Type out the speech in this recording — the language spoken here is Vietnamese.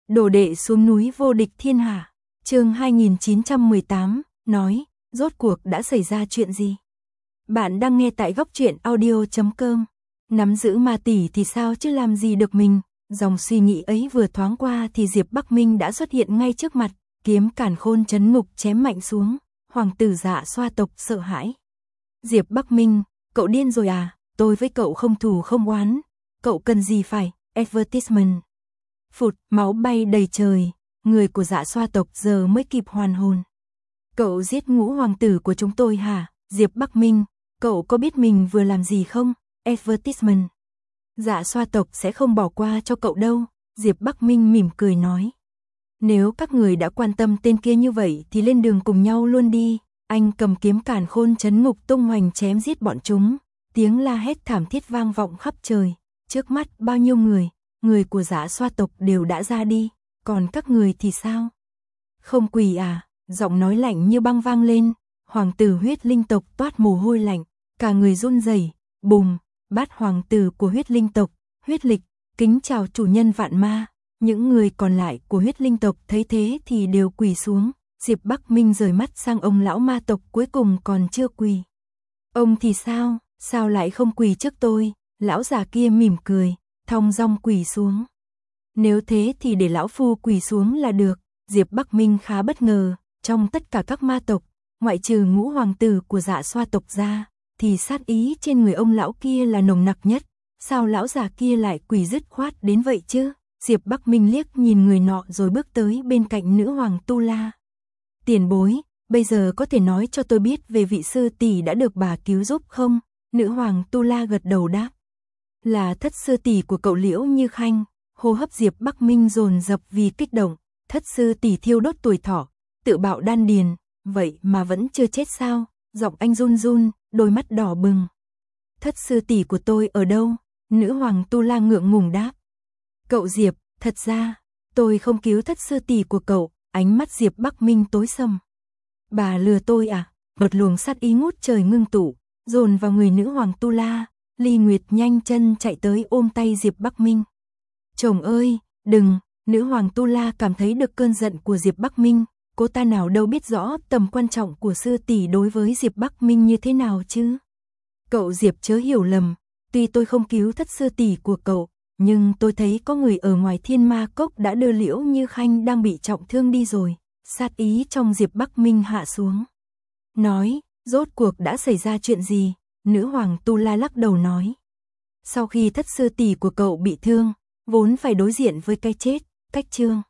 Đồ đệ xuống núi vô địch thiên hạ. Chương 2918, nói, rốt cuộc đã xảy ra chuyện gì? Bạn đang nghe tại goctruyện.audio.com. Nắm giữ ma tỷ thì sao chứ làm gì được mình? Dòng suy nghĩ ấy vừa thoáng qua thì Diệp Bắc Minh đã xuất hiện ngay trước mặt, kiếm càn khôn chấn ngục chém mạnh xuống. Hoàng tử Dạ Xoa tộc sợ hãi. Diệp Bắc Minh, cậu điên rồi à? Tôi với cậu không thù không oán. Cậu cần gì phải? Advertisement. Phụt, máu bay đầy trời. Người của Dạ Xoa tộc giờ mới kịp hoàn hồn. Cậu giết ngũ hoàng tử của chúng tôi hả? Diệp Bắc Minh, cậu có biết mình vừa làm gì không? Advertisement. Dạ Xoa tộc sẽ không bỏ qua cho cậu đâu. Diệp Bắc Minh mỉm cười nói. Nếu các người đã quan tâm tên kia như vậy thì lên đường cùng nhau luôn đi. Anh cầm kiếm càn khôn chấn ngục tung hoành chém giết bọn chúng. Tiếng la hét thảm thiết vang vọng khắp trời. Trước mắt bao nhiêu người của Dạ Xoa tộc đều đã ra đi. Còn các người thì sao? Không quỳ à? Giọng nói lạnh như băng vang lên. Hoàng tử huyết linh tộc toát mồ hôi lạnh. Cả người run rẩy. Bùm, bát hoàng tử của huyết linh tộc, huyết lịch, kính chào chủ nhân vạn ma. Những người còn lại của huyết linh tộc thấy thế thì đều quỳ xuống. Diệp Bắc Minh rời mắt sang ông lão ma tộc cuối cùng còn chưa quỳ. Ông thì sao? Sao lại không quỳ trước tôi? Lão già kia mỉm cười, thong dong quỳ xuống. Nếu thế thì để lão phu quỳ xuống là được. Diệp Bắc Minh khá bất ngờ, trong tất cả các ma tộc, ngoại trừ ngũ hoàng tử của Dạ Xoa tộc ra, thì sát ý trên người ông lão kia là nồng nặc nhất. Sao lão già kia lại quỳ dứt khoát đến vậy chứ? Diệp Bắc Minh liếc nhìn người nọ rồi bước tới bên cạnh nữ hoàng Tu La. Tiền bối, bây giờ có thể nói cho tôi biết về vị sư tỷ đã được bà cứu giúp không? Nữ hoàng Tu La gật đầu đáp. Là thất sư tỷ của cậu Liễu Như Khanh. Hô hấp Diệp Bắc Minh dồn dập vì kích động. Thất sư tỷ thiêu đốt tuổi thọ, tự bạo đan điền, vậy mà vẫn chưa chết sao? Giọng anh run run, đôi mắt đỏ bừng. Thất sư tỷ của tôi ở đâu? Nữ hoàng Tu La ngượng ngùng đáp. Cậu Diệp, thật ra, tôi không cứu thất sư tỷ của cậu. Ánh mắt Diệp Bắc Minh tối sầm. Bà lừa tôi à? Một luồng sát ý ngút trời ngưng tụ, dồn vào người nữ hoàng Tu La. Ly Nguyệt nhanh chân chạy tới ôm tay Diệp Bắc Minh. Chồng ơi, đừng! Nữ hoàng Tu La cảm thấy được cơn giận của Diệp Bắc Minh. Cô ta nào đâu biết rõ tầm quan trọng của sư tỷ đối với Diệp Bắc Minh như thế nào chứ? Cậu Diệp chớ hiểu lầm, tuy tôi không cứu thất sư tỷ của cậu, nhưng tôi thấy có người ở ngoài Thiên Ma Cốc đã đưa Liễu Như Khanh đang bị trọng thương đi rồi. Sát ý trong Diệp Bắc Minh hạ xuống. Nói, rốt cuộc đã xảy ra chuyện gì? Nữ hoàng Tu La lắc đầu nói. Sau khi thất sư tỷ của cậu bị thương, vốn phải đối diện với cái chết, cách chương.